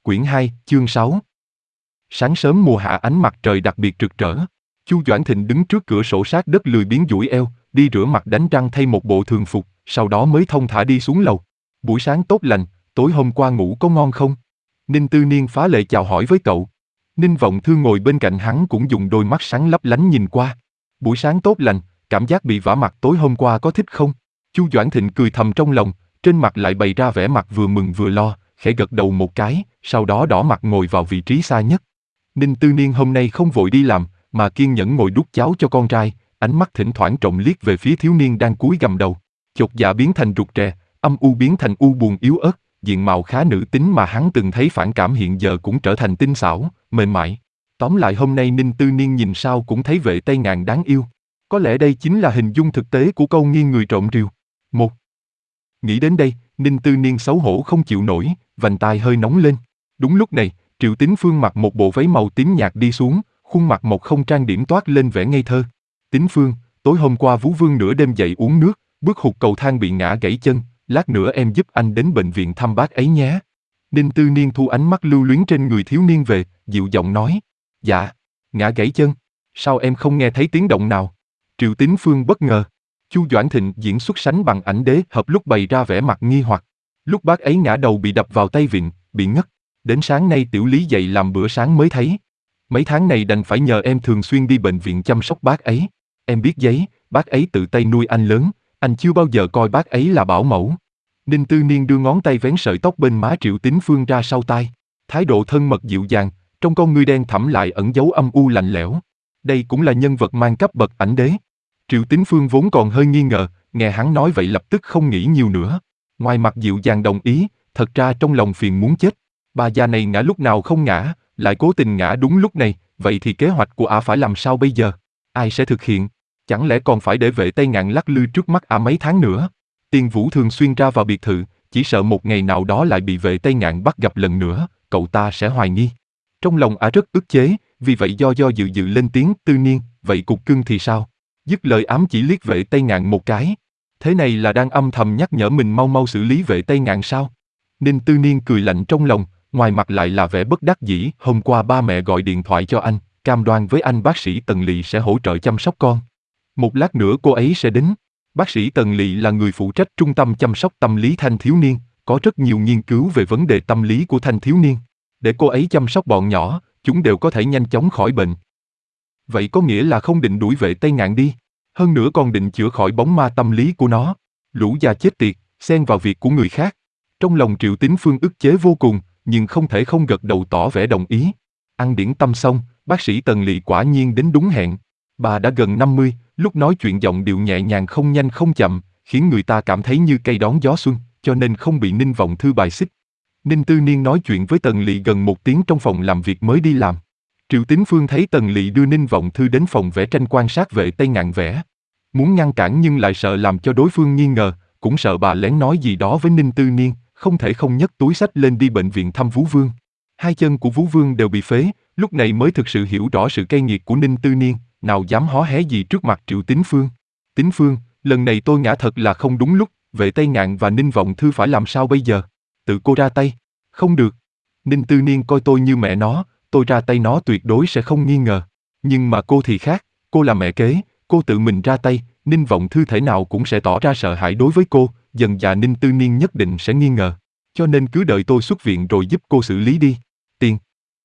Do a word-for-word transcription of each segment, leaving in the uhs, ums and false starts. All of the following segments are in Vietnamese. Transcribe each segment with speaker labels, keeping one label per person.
Speaker 1: Quyển hai, chương sáu. Sáng sớm mùa hạ ánh mặt trời đặc biệt rực rỡ. Chu Doãn Thịnh đứng trước cửa sổ sát đất lười biếng duỗi eo, đi rửa mặt đánh răng thay một bộ thường phục, sau đó mới thong thả đi xuống lầu. Buổi sáng tốt lành, tối hôm qua ngủ có ngon không? Ninh Tư Niên phá lệ chào hỏi với cậu. Ninh Vọng Thư ngồi bên cạnh hắn cũng dùng đôi mắt sáng lấp lánh nhìn qua. Buổi sáng tốt lành, cảm giác bị vả mặt tối hôm qua có thích không? Chu Doãn Thịnh cười thầm trong lòng, trên mặt lại bày ra vẻ mặt vừa mừng vừa lo, khẽ gật đầu một cái, sau đó đỏ mặt ngồi vào vị trí xa nhất. Ninh Tư Niên hôm nay không vội đi làm, mà kiên nhẫn ngồi đút cháo cho con trai, ánh mắt thỉnh thoảng trộm liếc về phía thiếu niên đang cúi gằm đầu. Chột dạ biến thành rụt rè, âm u biến thành u buồn yếu ớt, diện mạo khá nữ tính mà hắn từng thấy phản cảm hiện giờ cũng trở thành tinh xảo, mềm mại. Tóm lại hôm nay Ninh Tư Niên nhìn sao cũng thấy Vệ Tây Ngạn đáng yêu. Có lẽ đây chính là hình dung thực tế của câu nghiêng người trộm rìu. Một. Nghĩ đến đây, Ninh Tư Niên xấu hổ không chịu nổi, vành tai hơi nóng lên. Đúng lúc này, Triệu Tín Phương mặc một bộ váy màu tím nhạt đi xuống, khuôn mặt một không trang điểm toát lên vẻ ngây thơ. Tín Phương, tối hôm qua Vú Vương nửa đêm dậy uống nước, bước hụt cầu thang bị ngã gãy chân, lát nữa em giúp anh đến bệnh viện thăm bác ấy nhé. Ninh Tư Niên thu ánh mắt lưu luyến trên người thiếu niên về, dịu giọng nói. Dạ, ngã gãy chân, sao em không nghe thấy tiếng động nào? Triệu Tín Phương bất ngờ. Chu Doãn Thịnh diễn xuất sánh bằng ảnh đế hợp lúc bày ra vẻ mặt nghi hoặc. Lúc bác ấy ngã đầu bị đập vào tay vịn, bị ngất. Đến sáng nay Tiểu Lý dậy làm bữa sáng mới thấy. Mấy tháng này đành phải nhờ em thường xuyên đi bệnh viện chăm sóc bác ấy. Em biết giấy, bác ấy tự tay nuôi anh lớn, anh chưa bao giờ coi bác ấy là bảo mẫu. Ninh Tư Niên đưa ngón tay vén sợi tóc bên má Triệu Tín Phương ra sau tai. Thái độ thân mật dịu dàng, trong con ngươi đen thẳm lại ẩn dấu âm u lạnh lẽo. Đây cũng là nhân vật mang cấp bậc ảnh đế. Triệu Tín Phương vốn còn hơi nghi ngờ, nghe hắn nói vậy lập tức không nghĩ nhiều nữa. Ngoài mặt dịu dàng đồng ý, thật ra trong lòng phiền muốn chết. Bà già này ngã lúc nào không ngã, lại cố tình ngã đúng lúc này, vậy thì kế hoạch của ả phải làm sao bây giờ? Ai sẽ thực hiện? Chẳng lẽ còn phải để Vệ Tây Ngạn lắc lư trước mắt ả mấy tháng nữa? Tiền Vũ thường xuyên ra vào biệt thự, chỉ sợ một ngày nào đó lại bị Vệ Tây Ngạn bắt gặp lần nữa, cậu ta sẽ hoài nghi. Trong lòng ả rất ức chế, vì vậy do do dự dự lên tiếng. Tư Niên, vậy cục cưng thì sao? Dứt lời ám chỉ liếc Vệ Tây Ngạn một cái. Thế này là đang âm thầm nhắc nhở mình mau mau xử lý Vệ Tây Ngạn sao? Ninh Tư Niên cười lạnh trong lòng, ngoài mặt lại là vẻ bất đắc dĩ. Hôm qua ba mẹ gọi điện thoại cho anh, cam đoan với anh bác sĩ Tần Lỵ sẽ hỗ trợ chăm sóc con. Một lát nữa cô ấy sẽ đến. Bác sĩ Tần Lỵ là người phụ trách trung tâm chăm sóc tâm lý thanh thiếu niên, có rất nhiều nghiên cứu về vấn đề tâm lý của thanh thiếu niên. Để cô ấy chăm sóc bọn nhỏ, chúng đều có thể nhanh chóng khỏi bệnh. Vậy có nghĩa là không định đuổi Vệ Tây Ngạn đi, hơn nữa còn định chữa khỏi bóng ma tâm lý của nó. Lũ già chết tiệt, xen vào việc của người khác. Trong lòng Triệu Tín Phương ức chế vô cùng, nhưng không thể không gật đầu tỏ vẻ đồng ý. Ăn điển tâm xong, bác sĩ Tần Lỵ quả nhiên đến đúng hẹn. Bà đã gần năm mươi, lúc nói chuyện giọng điệu nhẹ nhàng không nhanh không chậm, khiến người ta cảm thấy như cây đón gió xuân, cho nên không bị Ninh Vọng Thư bài xích. Ninh Tư Niên nói chuyện với Tần Lỵ gần một tiếng trong phòng làm việc mới đi làm. Triệu Tín Phương thấy Tần Lỵ đưa Ninh Vọng Thư đến phòng vẽ tranh quan sát Vệ Tây Ngạn vẽ. Muốn ngăn cản nhưng lại sợ làm cho đối phương nghi ngờ, cũng sợ bà lén nói gì đó với Ninh Tư Niên, không thể không nhấc túi xách lên đi bệnh viện thăm Vú Vương. Hai chân của Vú Vương đều bị phế, lúc này mới thực sự hiểu rõ sự cay nghiệt của Ninh Tư Niên, nào dám hó hé gì trước mặt Triệu Tín Phương. Tín Phương, lần này tôi ngã thật là không đúng lúc, Vệ Tây Ngạn và Ninh Vọng Thư phải làm sao bây giờ? Tự cô ra tay. Không được. Ninh Tư Niên coi tôi như mẹ nó, tôi ra tay nó tuyệt đối sẽ không nghi ngờ. Nhưng mà cô thì khác, cô là mẹ kế, cô tự mình ra tay, Ninh Vọng Thư thể nào cũng sẽ tỏ ra sợ hãi đối với cô, dần dà Ninh Tư Niên nhất định sẽ nghi ngờ. Cho nên cứ đợi tôi xuất viện rồi giúp cô xử lý đi. Tiền.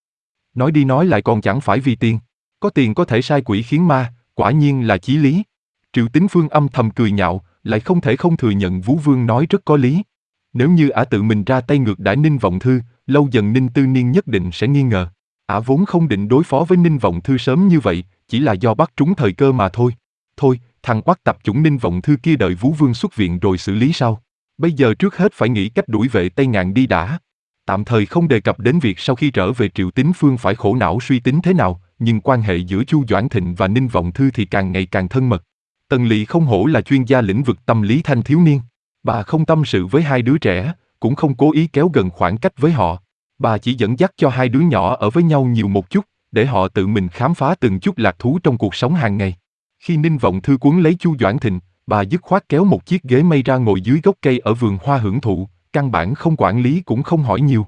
Speaker 1: Nói đi nói lại còn chẳng phải vì tiền. Có tiền có thể sai quỷ khiến ma, quả nhiên là chí lý. Triệu Tín Phương âm thầm cười nhạo, lại không thể không thừa nhận Vú Vương nói rất có lý. Nếu như ả tự mình ra tay ngược đãi Ninh Vọng Thư, lâu dần Ninh Tư Niên nhất định sẽ nghi ngờ. Ả vốn không định đối phó với Ninh Vọng Thư sớm như vậy, chỉ là do bắt trúng thời cơ mà thôi. Thôi, thằng oắt tập chủng Ninh Vọng Thư kia đợi Vú Vương xuất viện rồi xử lý sau. Bây giờ trước hết phải nghĩ cách đuổi Vệ Tây Ngạn đi đã. Tạm thời không đề cập đến việc sau khi trở về Triệu Tín Phương phải khổ não suy tính thế nào, nhưng quan hệ giữa Chu Doãn Thịnh và Ninh Vọng Thư thì càng ngày càng thân mật. Tần Lỵ không hổ là chuyên gia lĩnh vực tâm lý thanh thiếu niên. Bà không tâm sự với hai đứa trẻ, cũng không cố ý kéo gần khoảng cách với họ. Bà chỉ dẫn dắt cho hai đứa nhỏ ở với nhau nhiều một chút, để họ tự mình khám phá từng chút lạc thú trong cuộc sống hàng ngày. Khi Ninh Vọng Thư cuốn lấy Chu Doãn Thịnh, bà dứt khoát kéo một chiếc ghế mây ra ngồi dưới gốc cây ở vườn hoa hưởng thụ, căn bản không quản lý cũng không hỏi nhiều.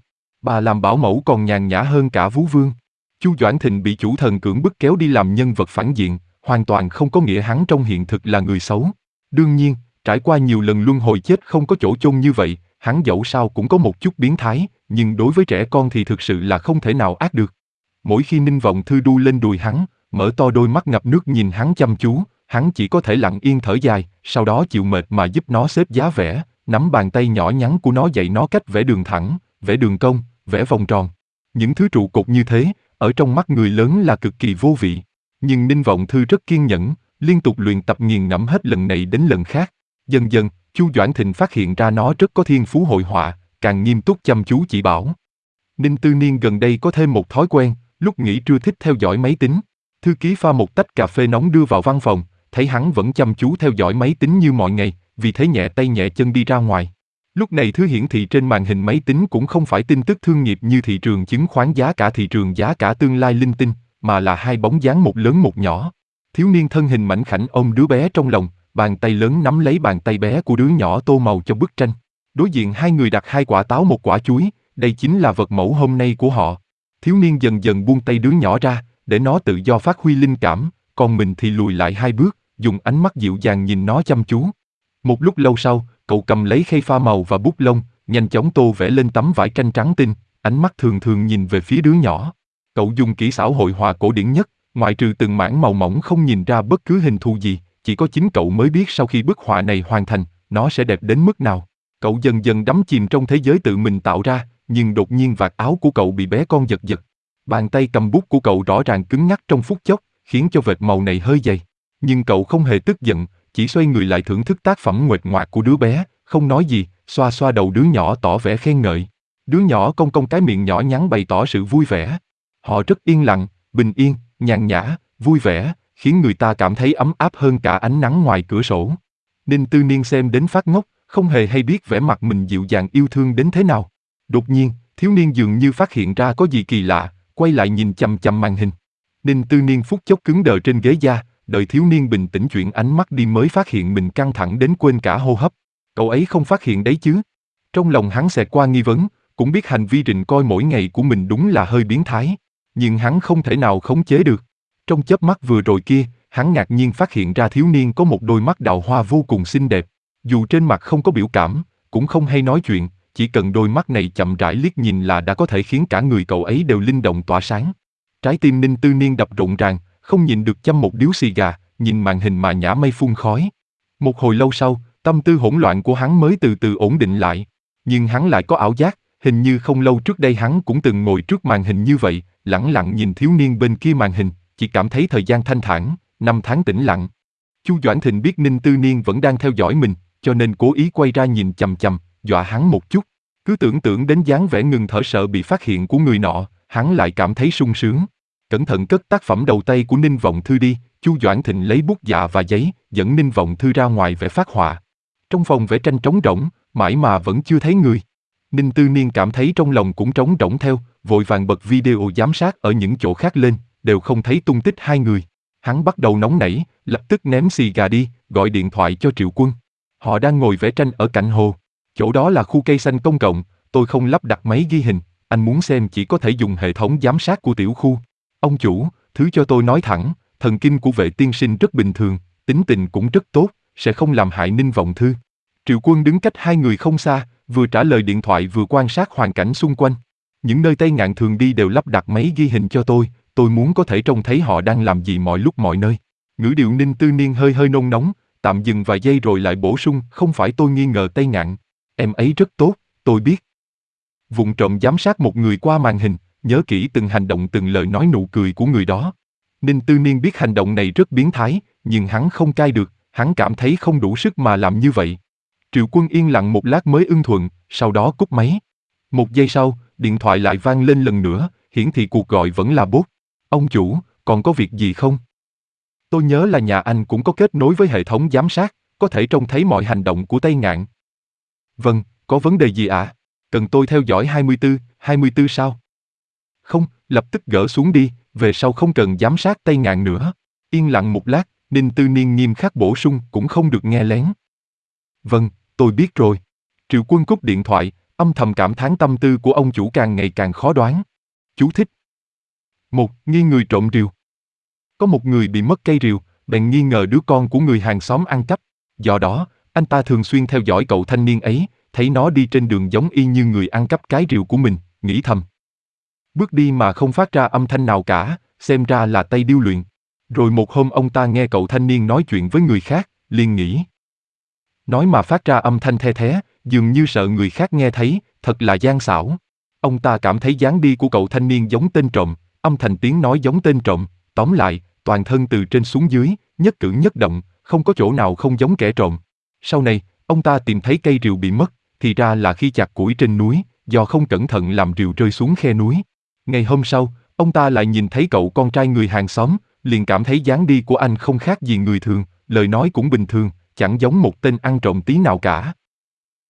Speaker 1: Bà làm bảo mẫu còn nhàn nhã hơn cả Vú Vương. Chu Doãn Thịnh bị chủ thần cưỡng bức kéo đi làm nhân vật phản diện, hoàn toàn không có nghĩa hắn trong hiện thực là người xấu. Đương nhiên, trải qua nhiều lần luân hồi chết không có chỗ chôn như vậy, hắn dẫu sao cũng có một chút biến thái, nhưng đối với trẻ con thì thực sự là không thể nào ác được. Mỗi khi Ninh Vọng Thư đu lên đùi hắn, mở to đôi mắt ngập nước nhìn hắn chăm chú, hắn chỉ có thể lặng yên thở dài, sau đó chịu mệt mà giúp nó xếp giá vẽ, nắm bàn tay nhỏ nhắn của nó dạy nó cách vẽ đường thẳng, vẽ đường cong, vẽ vòng tròn. Những thứ trụ cột như thế, ở trong mắt người lớn là cực kỳ vô vị. Nhưng Ninh Vọng Thư rất kiên nhẫn, liên tục luyện tập nghiền ngẫm hết lần này đến lần khác. Dần dần, Chu Doãn Thịnh phát hiện ra nó rất có thiên phú hội họa, càng nghiêm túc chăm chú chỉ bảo. Ninh Tư Niên gần đây có thêm một thói quen, lúc nghỉ trưa thích theo dõi máy tính. Thư ký pha một tách cà phê nóng đưa vào văn phòng, thấy hắn vẫn chăm chú theo dõi máy tính như mọi ngày, vì thế nhẹ tay nhẹ chân đi ra ngoài. Lúc này thứ hiển thị trên màn hình máy tính cũng không phải tin tức thương nghiệp như thị trường chứng khoán giá cả thị trường giá cả tương lai linh tinh, mà là hai bóng dáng một lớn một nhỏ. Thiếu niên thân hình mảnh khảnh ôm đứa bé trong lòng, bàn tay lớn nắm lấy bàn tay bé của đứa nhỏ tô màu cho bức tranh. Đối diện hai người đặt hai quả táo một quả chuối, đây chính là vật mẫu hôm nay của họ. Thiếu niên dần dần buông tay đứa nhỏ ra, để nó tự do phát huy linh cảm, còn mình thì lùi lại hai bước, dùng ánh mắt dịu dàng nhìn nó chăm chú. Một lúc lâu sau, cậu cầm lấy khay pha màu và bút lông, nhanh chóng tô vẽ lên tấm vải tranh trắng tinh, ánh mắt thường thường nhìn về phía đứa nhỏ. Cậu dùng kỹ xảo hội họa cổ điển nhất, ngoại trừ từng mảng màu mỏng không nhìn ra bất cứ hình thù gì, chỉ có chính cậu mới biết sau khi bức họa này hoàn thành, nó sẽ đẹp đến mức nào. Cậu dần dần đắm chìm trong thế giới tự mình tạo ra, nhưng đột nhiên vạt áo của cậu bị bé con giật giật. Bàn tay cầm bút của cậu rõ ràng cứng ngắc trong phút chốc, khiến cho vệt màu này hơi dày. Nhưng cậu không hề tức giận, chỉ xoay người lại thưởng thức tác phẩm nguệch ngoạc của đứa bé, không nói gì, xoa xoa đầu đứa nhỏ tỏ vẻ khen ngợi. Đứa nhỏ cong cong cái miệng nhỏ nhắn bày tỏ sự vui vẻ. Họ rất yên lặng, bình yên, nhàn nhã, vui vẻ, khiến người ta cảm thấy ấm áp hơn cả ánh nắng ngoài cửa sổ. Ninh Tư Niên xem đến phát ngốc, không hề hay biết vẻ mặt mình dịu dàng yêu thương đến thế nào. Đột nhiên, thiếu niên dường như phát hiện ra có gì kỳ lạ, quay lại nhìn chằm chằm màn hình. Ninh Tư Niên phút chốc cứng đờ trên ghế da, đợi thiếu niên bình tĩnh chuyển ánh mắt đi mới phát hiện mình căng thẳng đến quên cả hô hấp. Cậu ấy không phát hiện đấy chứ? Trong lòng hắn xẹt qua nghi vấn, cũng biết hành vi rình coi mỗi ngày của mình đúng là hơi biến thái. Nhưng hắn không thể nào khống chế được. Trong chớp mắt vừa rồi kia, hắn ngạc nhiên phát hiện ra thiếu niên có một đôi mắt đào hoa vô cùng xinh đẹp. Dù trên mặt không có biểu cảm, cũng không hay nói chuyện, chỉ cần đôi mắt này chậm rãi liếc nhìn là đã có thể khiến cả người cậu ấy đều linh động tỏa sáng. Trái tim Ninh Tư Niên đập rộn ràng, không nhịn được châm một điếu xì gà, nhìn màn hình mà nhả mây phun khói. Một hồi lâu sau, tâm tư hỗn loạn của hắn mới từ từ ổn định lại. Nhưng hắn lại có ảo giác, hình như không lâu trước đây hắn cũng từng ngồi trước màn hình như vậy, lẳng lặng nhìn thiếu niên bên kia màn hình, chỉ cảm thấy thời gian thanh thản, năm tháng tĩnh lặng. Chu Doãn Thịnh biết Ninh Tư Niên vẫn đang theo dõi mình, cho nên cố ý quay ra nhìn chằm chằm, dọa hắn một chút. Cứ tưởng tượng đến dáng vẻ ngừng thở sợ bị phát hiện của người nọ, hắn lại cảm thấy sung sướng. Cẩn thận cất tác phẩm đầu tay của Ninh Vọng Thư đi, Chu Doãn Thịnh lấy bút dạ và giấy, dẫn Ninh Vọng Thư ra ngoài vẽ phác họa. Trong phòng vẽ tranh trống rỗng, mãi mà vẫn chưa thấy người. Ninh Tư Niên cảm thấy trong lòng cũng trống rỗng theo, vội vàng bật video giám sát ở những chỗ khác lên, đều không thấy tung tích hai người. Hắn bắt đầu nóng nảy, lập tức ném xì gà đi, gọi điện thoại cho Triệu Quân. Họ đang ngồi vẽ tranh ở cạnh hồ. Chỗ đó là khu cây xanh công cộng, tôi không lắp đặt máy ghi hình, anh muốn xem chỉ có thể dùng hệ thống giám sát của tiểu khu. Ông chủ, thứ cho tôi nói thẳng, thần kinh của Vệ tiên sinh rất bình thường, tính tình cũng rất tốt, sẽ không làm hại Ninh Vọng Thư. Triệu Quân đứng cách hai người không xa, vừa trả lời điện thoại vừa quan sát hoàn cảnh xung quanh. Những nơi Tây Ngạn thường đi đều lắp đặt máy ghi hình cho tôi, tôi muốn có thể trông thấy họ đang làm gì mọi lúc mọi nơi. Ngữ điệu Ninh Tư Niên hơi hơi nôn nóng, tạm dừng vài giây rồi lại bổ sung, không phải tôi nghi ngờ Tây Ngạn. Em ấy rất tốt, tôi biết. Vụng trộm giám sát một người qua màn hình, nhớ kỹ từng hành động từng lời nói nụ cười của người đó. Ninh Tư Niên biết hành động này rất biến thái, nhưng hắn không cai được, hắn cảm thấy không đủ sức mà làm như vậy. Triệu Quân yên lặng một lát mới ưng thuận, sau đó cúp máy. Một giây sau, điện thoại lại vang lên lần nữa, hiển thị cuộc gọi vẫn là bot. Ông chủ, còn có việc gì không? Tôi nhớ là nhà anh cũng có kết nối với hệ thống giám sát, có thể trông thấy mọi hành động của Tây Ngạn. Vâng, có vấn đề gì ạ? À? Cần tôi theo dõi hai mươi tư, hai mươi tư sao? Không, lập tức gỡ xuống đi, về sau không cần giám sát Tây Ngạn nữa. Yên lặng một lát, Ninh Tư Niên nghiêm khắc bổ sung cũng không được nghe lén. Vâng, tôi biết rồi. Triệu Quân cúp điện thoại, Âm thầm cảm thán tâm tư của ông chủ càng ngày càng khó đoán. Chú thích. Một, nghi người trộm rìu. Có một người bị mất cây rìu, bèn nghi ngờ đứa con của người hàng xóm ăn cắp. Do đó, anh ta thường xuyên theo dõi cậu thanh niên ấy, thấy nó đi trên đường giống y như người ăn cắp cái rìu của mình, nghĩ thầm. Bước đi mà không phát ra âm thanh nào cả, xem ra là tay điêu luyện. Rồi một hôm ông ta nghe cậu thanh niên nói chuyện với người khác, liền nghĩ. Nói mà phát ra âm thanh the thé, dường như sợ người khác nghe thấy, thật là gian xảo. Ông ta cảm thấy dáng đi của cậu thanh niên giống tên trộm, âm thanh tiếng nói giống tên trộm, tóm lại, toàn thân từ trên xuống dưới, nhất cử nhất động, không có chỗ nào không giống kẻ trộm. Sau này, ông ta tìm thấy cây rìu bị mất, thì ra là khi chặt củi trên núi, do không cẩn thận làm rìu rơi xuống khe núi. Ngày hôm sau, ông ta lại nhìn thấy cậu con trai người hàng xóm, liền cảm thấy dáng đi của anh không khác gì người thường, lời nói cũng bình thường, chẳng giống một tên ăn trộm tí nào cả.